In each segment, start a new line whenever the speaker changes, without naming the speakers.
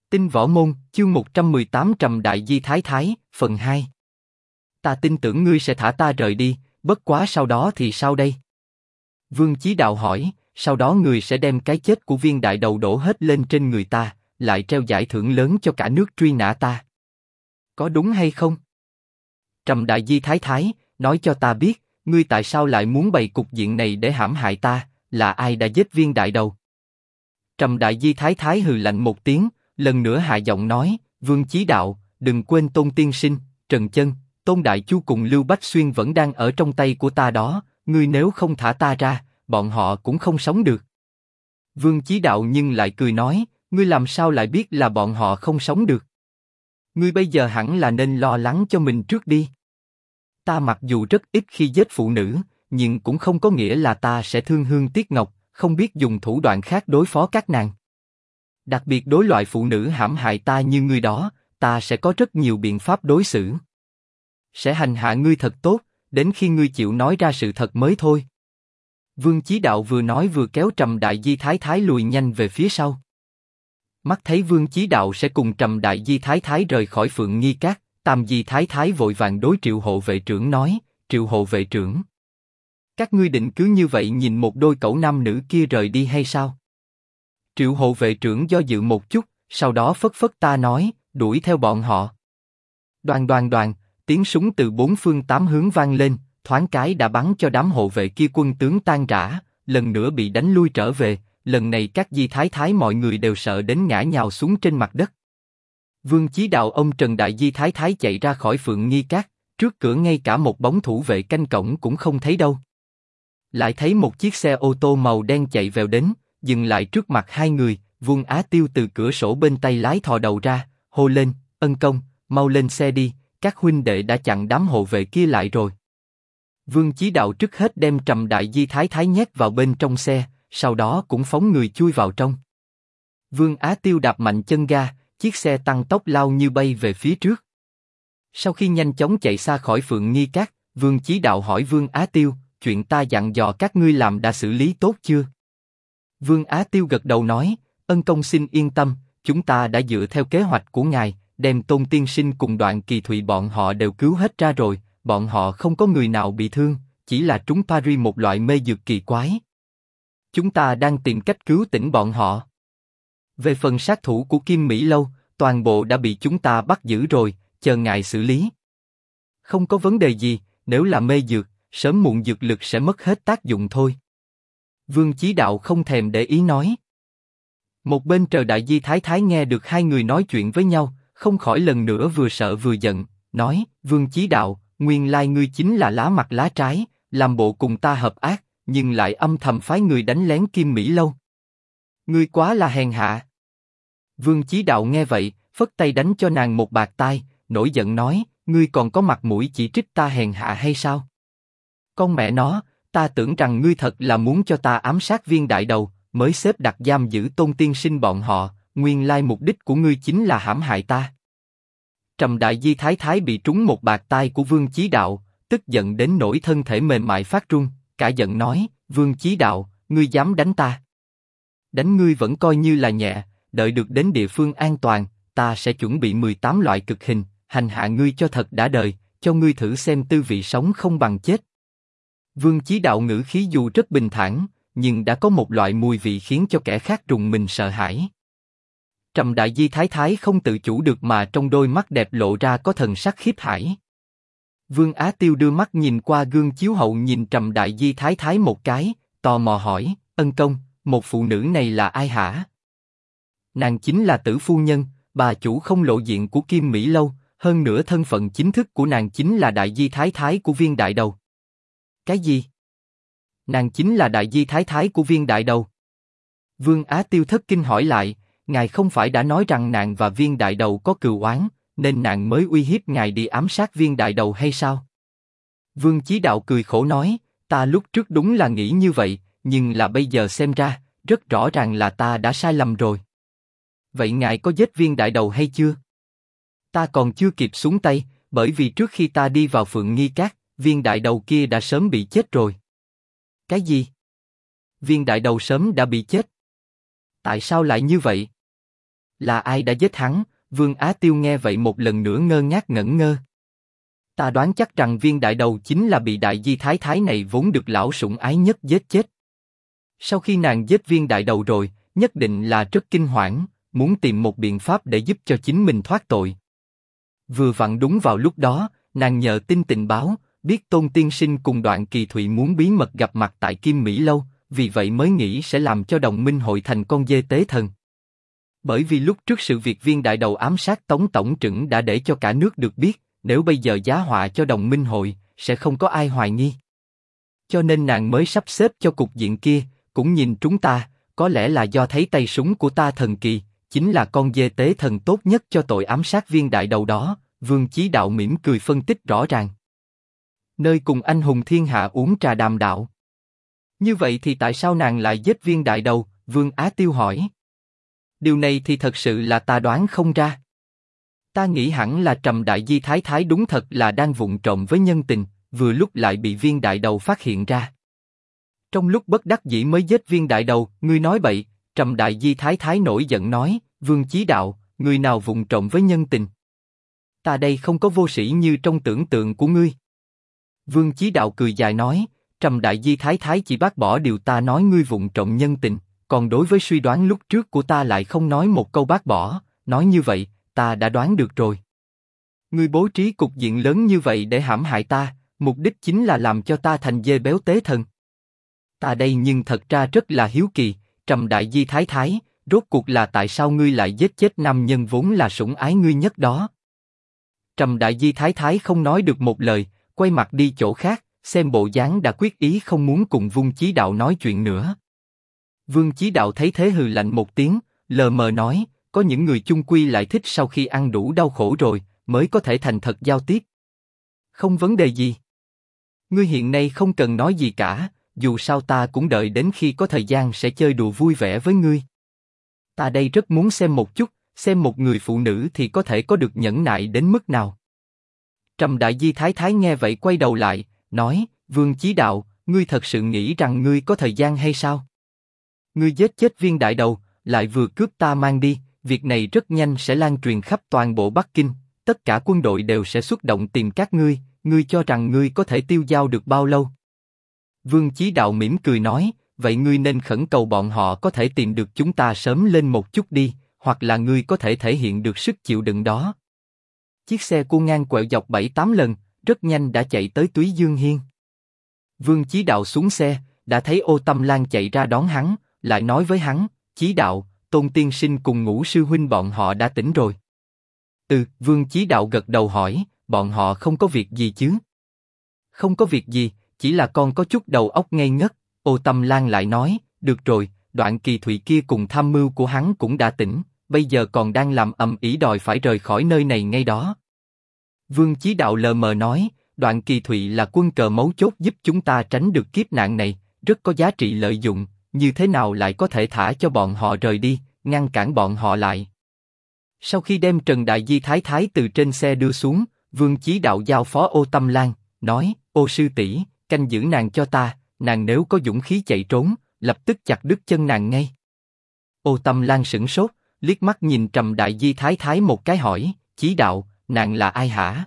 Tinh Võ Môn, chương 118 Trầm Đại Di Thái Thái, phần 2. Ta tin tưởng ngươi sẽ thả ta rời đi, bất quá sau đó thì sao đây? Vương Chí Đạo hỏi, sau đó ngươi sẽ đem cái chết của Viên Đại Đầu đổ hết lên trên người ta, lại treo giải thưởng lớn cho cả nước truy nã ta. Có đúng hay không? Trầm Đại Di Thái Thái, nói cho ta biết, ngươi tại sao lại muốn bày cục diện này để hãm hại ta, là ai đã giết Viên Đại Đầu? Trầm Đại Di Thái Thái hừ lạnh một tiếng, lần nữa hạ giọng nói, Vương Chí Đạo, đừng quên Tôn Tiên Sinh, Trần Chân, Tôn Đại Chu cùng Lưu Bách Xuyên vẫn đang ở trong tay của ta đó, ngươi nếu không thả ta ra, bọn họ cũng không sống được. Vương Chí Đạo nhưng lại cười nói, ngươi làm sao lại biết là bọn họ không sống được? Ngươi bây giờ hẳn là nên lo lắng cho mình trước đi. Ta mặc dù rất ít khi giết phụ nữ, nhưng cũng không có nghĩa là ta sẽ thương hương tiếc ngọc, không biết dùng thủ đoạn khác đối phó các nàng. Đặc biệt đối loại phụ nữ hãm hại ta như ngươi đó, ta sẽ có rất nhiều biện pháp đối xử. Sẽ hành hạ ngươi thật tốt, đến khi ngươi chịu nói ra sự thật mới thôi. Vương Chí Đạo vừa nói vừa kéo Trầm Đại Di Thái Thái lùi nhanh về phía sau. Mắt thấy Vương Chí Đạo sẽ cùng Trầm Đại Di Thái Thái rời khỏi Phượng Nghi Các, Tam Di Thái Thái vội vàng đối Triệu Hộ Vệ Trưởng nói, Triệu Hộ Vệ Trưởng, các ngươi định cứ như vậy nhìn một đôi cẩu nam nữ kia rời đi hay sao? Triệu Hộ Vệ Trưởng do dự một chút, sau đó phất phất ta nói, đuổi theo bọn họ. Đoàn đoàn đoàn, tiếng súng từ bốn phương tám hướng vang lên, thoáng cái đã bắn cho đám hộ vệ kia quân tướng tan rã, lần nữa bị đánh lui trở về. Lần này các Di Thái Thái mọi người đều sợ đến ngã nhào xuống trên mặt đất. Vương Chí Đạo ông Trần Đại Di Thái Thái chạy ra khỏi Phượng Nghi Các, trước cửa ngay cả một bóng thủ vệ canh cổng cũng không thấy đâu. Lại thấy một chiếc xe ô tô màu đen chạy vèo đến, dừng lại trước mặt hai người. Vương Á Tiêu từ cửa sổ bên tay lái thò đầu ra, hô lên, Ân Công, mau lên xe đi, các huynh đệ đã chặn đám hộ vệ kia lại rồi. Vương Chí Đạo trước hết đem Trầm Đại Di Thái Thái nhét vào bên trong xe, sau đó cũng phóng người chui vào trong. Vương Á Tiêu đạp mạnh chân ga, chiếc xe tăng tốc lao như bay về phía trước. Sau khi nhanh chóng chạy xa khỏi Phượng Nghi Các, Vương Chí Đạo hỏi Vương Á Tiêu, chuyện ta dặn dò các ngươi làm đã xử lý tốt chưa? Vương Á Tiêu gật đầu nói, Ân Công xin yên tâm, chúng ta đã dựa theo kế hoạch của ngài, đem Tôn Tiên Sinh cùng Đoạn Kỳ Thụy bọn họ đều cứu hết ra rồi, bọn họ không có người nào bị thương, chỉ là trúng Paris một loại mê dược kỳ quái. Chúng ta đang tìm cách cứu tỉnh bọn họ. Về phần sát thủ của Kim Mỹ Lâu, toàn bộ đã bị chúng ta bắt giữ rồi, chờ ngài xử lý. Không có vấn đề gì, nếu là mê dược, sớm muộn dược lực sẽ mất hết tác dụng thôi. Vương Chí Đạo không thèm để ý nói. Một bên Trầm Đại Di Thái Thái nghe được hai người nói chuyện với nhau, không khỏi lần nữa vừa sợ vừa giận, nói, Vương Chí Đạo, nguyên lai ngươi chính là lá mặt lá trái, làm bộ cùng ta hợp ác, nhưng lại âm thầm phái người đánh lén Kim Mỹ Lâu. Ngươi quá là hèn hạ. Vương Chí Đạo nghe vậy, phất tay đánh cho nàng một bạt tai, nổi giận nói, ngươi còn có mặt mũi chỉ trích ta hèn hạ hay sao? Con mẹ nó, ta tưởng rằng ngươi thật là muốn cho ta ám sát Viên Đại Đầu, mới xếp đặt giam giữ Tôn Tiên Sinh bọn họ, nguyên lai mục đích của ngươi chính là hãm hại ta. Trầm Đại Di Thái Thái bị trúng một bạt tai của Vương Chí Đạo, tức giận đến nỗi thân thể mềm mại phát run, cả giận nói, Vương Chí Đạo, ngươi dám đánh ta? Đánh ngươi vẫn coi như là nhẹ, đợi được đến địa phương an toàn, ta sẽ chuẩn bị 18 loại cực hình, hành hạ ngươi cho thật đã đời, cho ngươi thử xem tư vị sống không bằng chết. Vương Chí Đạo ngữ khí dù rất bình thản, nhưng đã có một loại mùi vị khiến cho kẻ khác rùng mình sợ hãi. Trầm Đại Di Thái Thái không tự chủ được mà trong đôi mắt đẹp lộ ra có thần sắc khiếp hãi. Vương Á Tiêu đưa mắt nhìn qua gương chiếu hậu nhìn Trầm Đại Di Thái Thái một cái, tò mò hỏi, Ân Công, một phụ nữ này là ai hả? Nàng chính là Tử Phu Nhân, bà chủ không lộ diện của Kim Mỹ Lâu, hơn nữa thân phận chính thức của nàng chính là Đại Di Thái Thái của Viên Đại Đầu. Cái gì? Nàng chính là Đại Di Thái Thái của Viên Đại Đầu? Vương Á Tiêu thất kinh hỏi lại, ngài không phải đã nói rằng nàng và Viên Đại Đầu có cừu oán, nên nàng mới uy hiếp ngài đi ám sát Viên Đại Đầu hay sao? Vương Chí Đạo cười khổ nói, ta lúc trước đúng là nghĩ như vậy, nhưng là bây giờ xem ra, rất rõ ràng là ta đã sai lầm rồi. Vậy ngài có giết Viên Đại Đầu hay chưa? Ta còn chưa kịp xuống tay, bởi vì trước khi ta đi vào Phượng Nghi Các, Viên Đại Đầu kia đã sớm bị chết rồi. Cái gì? Viên Đại Đầu sớm đã bị chết? Tại sao lại như vậy? Là ai đã giết hắn? Vương Á Tiêu nghe vậy một lần nữa ngơ ngác ngẩn ngơ. Ta đoán chắc rằng Viên Đại Đầu chính là bị Đại Di Thái Thái này vốn được lão sủng ái nhất giết chết. Sau khi nàng giết Viên Đại Đầu rồi, nhất định là rất kinh hoảng, muốn tìm một biện pháp để giúp cho chính mình thoát tội. Vừa vặn đúng vào lúc đó, nàng nhờ tin tình báo, biết Tôn Tiên Sinh cùng Đoạn Kỳ Thụy muốn bí mật gặp mặt tại Kim Mỹ Lâu, vì vậy mới nghĩ sẽ làm cho đồng minh hội thành con dê tế thần. Bởi vì lúc trước sự việc Viên Đại Đầu ám sát Tống Tổng Trửng đã để cho cả nước được biết, nếu bây giờ giá họa cho đồng minh hội, sẽ không có ai hoài nghi. Cho nên nàng mới sắp xếp cho cục diện kia, cũng nhìn chúng ta, có lẽ là do thấy tay súng của ta thần kỳ, chính là con dê tế thần tốt nhất cho tội ám sát Viên Đại Đầu đó. Vương Chí Đạo mỉm cười phân tích rõ ràng. Nơi cùng anh hùng thiên hạ uống trà đàm đạo. Như vậy thì tại sao nàng lại giết Viên Đại Đầu? Vương Á Tiêu hỏi. Điều này thì thật sự là ta đoán không ra. Ta nghĩ hẳn là Trầm Đại Di Thái Thái đúng thật là đang vụng trộm với nhân tình, vừa lúc lại bị Viên Đại Đầu phát hiện ra. Trong lúc bất đắc dĩ mới giết Viên Đại Đầu, ngươi nói bậy. Trầm Đại Di Thái Thái nổi giận nói, Vương Chí Đạo, người nào vụng trộm với nhân tình? Ta đây không có vô sĩ như trong tưởng tượng của ngươi. Vương Chí Đạo cười dài nói, Trầm Đại Di Thái Thái chỉ bác bỏ điều ta nói ngươi vụng trộm nhân tình, còn đối với suy đoán lúc trước của ta lại không nói một câu bác bỏ, nói như vậy, ta đã đoán được rồi. Ngươi bố trí cục diện lớn như vậy để hãm hại ta, mục đích chính là làm cho ta thành dê béo tế thần. Ta đây nhưng thật ra rất là hiếu kỳ, Trầm Đại Di Thái Thái, rốt cuộc là tại sao ngươi lại giết chết nam nhân vốn là sủng ái ngươi nhất đó? Trầm Đại Di Thái Thái không nói được một lời, quay mặt đi chỗ khác, xem bộ dáng đã quyết ý không muốn cùng Vương Chí Đạo nói chuyện nữa. Vương Chí Đạo thấy thế hừ lạnh một tiếng, lờ mờ nói, có những người chung quy lại thích sau khi ăn đủ đau khổ rồi, mới có thể thành thật giao tiếp. Không vấn đề gì. Ngươi hiện nay không cần nói gì cả, dù sao ta cũng đợi đến khi có thời gian sẽ chơi đùa vui vẻ với ngươi. Ta đây rất muốn xem một chút, xem một người phụ nữ thì có thể có được nhẫn nại đến mức nào. Trầm Đại Di Thái Thái nghe vậy quay đầu lại, nói, Vương Chí Đạo, ngươi thật sự nghĩ rằng ngươi có thời gian hay sao? Ngươi giết chết Viên Đại Đầu, lại vừa cướp ta mang đi, việc này rất nhanh sẽ lan truyền khắp toàn bộ Bắc Kinh, tất cả quân đội đều sẽ xuất động tìm các ngươi, ngươi cho rằng ngươi có thể tiêu dao được bao lâu? Vương Chí Đạo mỉm cười nói, vậy ngươi nên khẩn cầu bọn họ có thể tìm được chúng ta sớm lên một chút đi, hoặc là ngươi có thể thể hiện được sức chịu đựng đó. Chiếc xe cua ngang quẹo dọc 7-8 lần, rất nhanh đã chạy tới Túy Dương Hiên. Vương Chí Đạo xuống xe, đã thấy Ô Tâm Lan chạy ra đón hắn, lại nói với hắn, Chí Đạo, Tôn Tiên Sinh cùng Ngũ sư huynh bọn họ đã tỉnh rồi. Vương Chí Đạo gật đầu hỏi, bọn họ không có việc gì chứ? Không có việc gì, chỉ là con có chút đầu óc ngây ngất. Ô Tâm Lan lại nói, được rồi, Đoạn Kỳ Thụy kia cùng tham mưu của hắn cũng đã tỉnh, bây giờ còn đang làm ầm ĩ đòi phải rời khỏi nơi này ngay đó. Vương Chí Đạo lờ mờ nói, Đoạn Kỳ Thụy là quân cờ mấu chốt giúp chúng ta tránh được kiếp nạn này, rất có giá trị lợi dụng, như thế nào lại có thể thả cho bọn họ rời đi, ngăn cản bọn họ lại. Sau khi đem Trần Đại Di Thái Thái từ trên xe đưa xuống, Vương Chí Đạo giao phó Ô Tâm Lan, nói, Ô sư tỷ, canh giữ nàng cho ta, nàng nếu có dũng khí chạy trốn, lập tức chặt đứt chân nàng ngay. Ô Tâm Lan sửng sốt, liếc mắt nhìn Trầm Đại Di Thái Thái một cái hỏi, Chí Đạo, nàng là ai hả?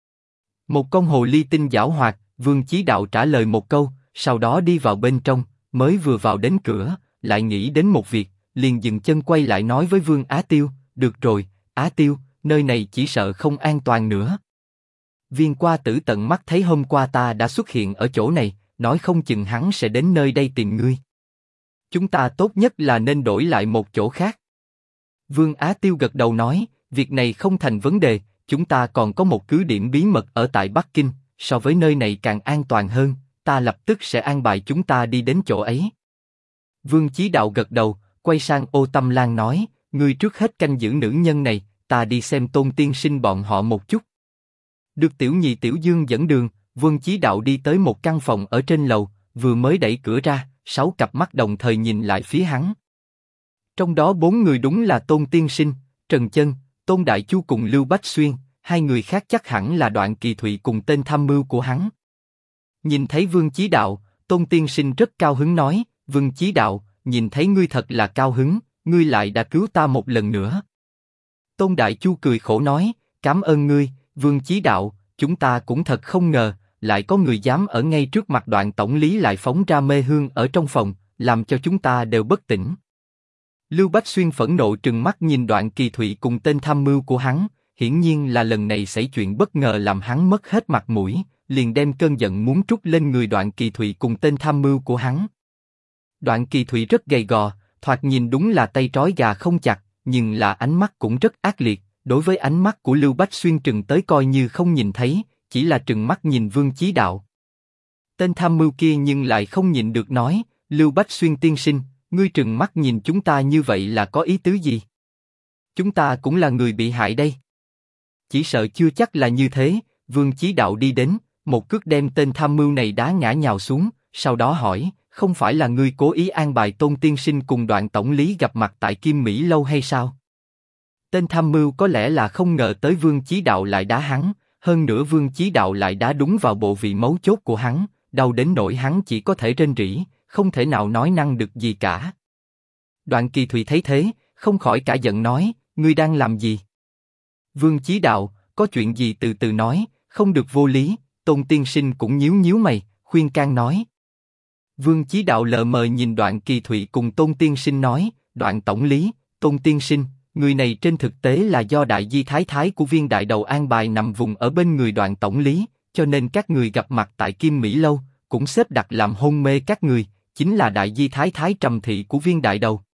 Một con hồ ly tinh giảo hoạt. Vương Chí Đạo trả lời một câu, sau đó đi vào bên trong, mới vừa vào đến cửa, lại nghĩ đến một việc, liền dừng chân quay lại nói với Vương Á Tiêu, được rồi, Á Tiêu, nơi này chỉ sợ không an toàn nữa. Viên Qua Tử tận mắt thấy hôm qua ta đã xuất hiện ở chỗ này, nói không chừng hắn sẽ đến nơi đây tìm ngươi. Chúng ta tốt nhất là nên đổi lại một chỗ khác. Vương Á Tiêu gật đầu nói, việc này không thành vấn đề, chúng ta còn có một cứ điểm bí mật ở tại Bắc Kinh, so với nơi này càng an toàn hơn, ta lập tức sẽ an bài chúng ta đi đến chỗ ấy. Vương Chí Đạo gật đầu, quay sang Ô Tâm Lan nói, ngươi trước hết canh giữ nữ nhân này, ta đi xem Tôn Tiên Sinh bọn họ một chút. Được Tiểu Nhị Tiểu Dương dẫn đường, Vương Chí Đạo đi tới một căn phòng ở trên lầu, vừa mới đẩy cửa ra, 6 cặp mắt đồng thời nhìn lại phía hắn. Trong đó 4 người đúng là Tôn Tiên Sinh, Trần Chân, Tôn Đại Chu cùng Lưu Bách Xuyên, 2 người khác chắc hẳn là Đoạn Kỳ Thụy cùng tên tham mưu của hắn. Nhìn thấy Vương Chí Đạo, Tôn Tiên Sinh rất cao hứng nói, Vương Chí Đạo, nhìn thấy ngươi thật là cao hứng, ngươi lại đã cứu ta một lần nữa. Tôn Đại Chu cười khổ nói, cảm ơn ngươi, Vương Chí Đạo, chúng ta cũng thật không ngờ, lại có người dám ở ngay trước mặt Đoạn tổng lý lại phóng ra mê hương ở trong phòng, làm cho chúng ta đều bất tỉnh. Lưu Bách Xuyên phẫn nộ trừng mắt nhìn Đoạn Kỳ Thụy cùng tên tham mưu của hắn, hiển nhiên là lần này xảy chuyện bất ngờ làm hắn mất hết mặt mũi, liền đem cơn giận muốn trút lên người Đoạn Kỳ Thụy cùng tên tham mưu của hắn. Đoạn Kỳ Thụy rất gầy gò, thoạt nhìn đúng là tay trói gà không chặt, nhưng là ánh mắt cũng rất ác liệt. Đối với ánh mắt của Lưu Bách Xuyên trừng tới coi như không nhìn thấy, chỉ là trừng mắt nhìn Vương Chí Đạo. Tên tham mưu kia nhưng lại không nhịn được nói, Lưu Bách Xuyên tiên sinh, ngươi trừng mắt nhìn chúng ta như vậy là có ý tứ gì? Chúng ta cũng là người bị hại đây. Chỉ sợ chưa chắc là như thế, Vương Chí Đạo đi đến, một cước đem tên tham mưu này đá ngã nhào xuống, sau đó hỏi, không phải là ngươi cố ý an bài Tôn tiên sinh cùng Đoạn tổng lý gặp mặt tại Kim Mỹ lâu hay sao? Tên tham mưu có lẽ là không ngờ tới Vương Chí Đạo lại đá hắn, hơn nữa Vương Chí Đạo lại đá đúng vào bộ vị mấu chốt của hắn, đau đến nỗi hắn chỉ có thể rên rỉ, không thể nào nói năng được gì cả. Đoạn Kỳ Thụy thấy thế, không khỏi cả giận nói, ngươi đang làm gì? Vương Chí Đạo, có chuyện gì từ từ nói, không được vô lý. Tôn tiên sinh cũng nhíu nhíu mày, khuyên can nói. Vương Chí Đạo lờ mờ nhìn Đoạn Kỳ Thụy cùng Tôn tiên sinh nói, Đoạn tổng lý, Tôn tiên sinh, người này trên thực tế là do đại di thái thái của Viên đại đầu an bài nằm vùng ở bên người Đoạn tổng lý, cho nên các người gặp mặt tại Kim Mỹ lâu, cũng xếp đặt làm hôn mê các người, chính là đại di thái thái Trầm thị của Viên đại đầu.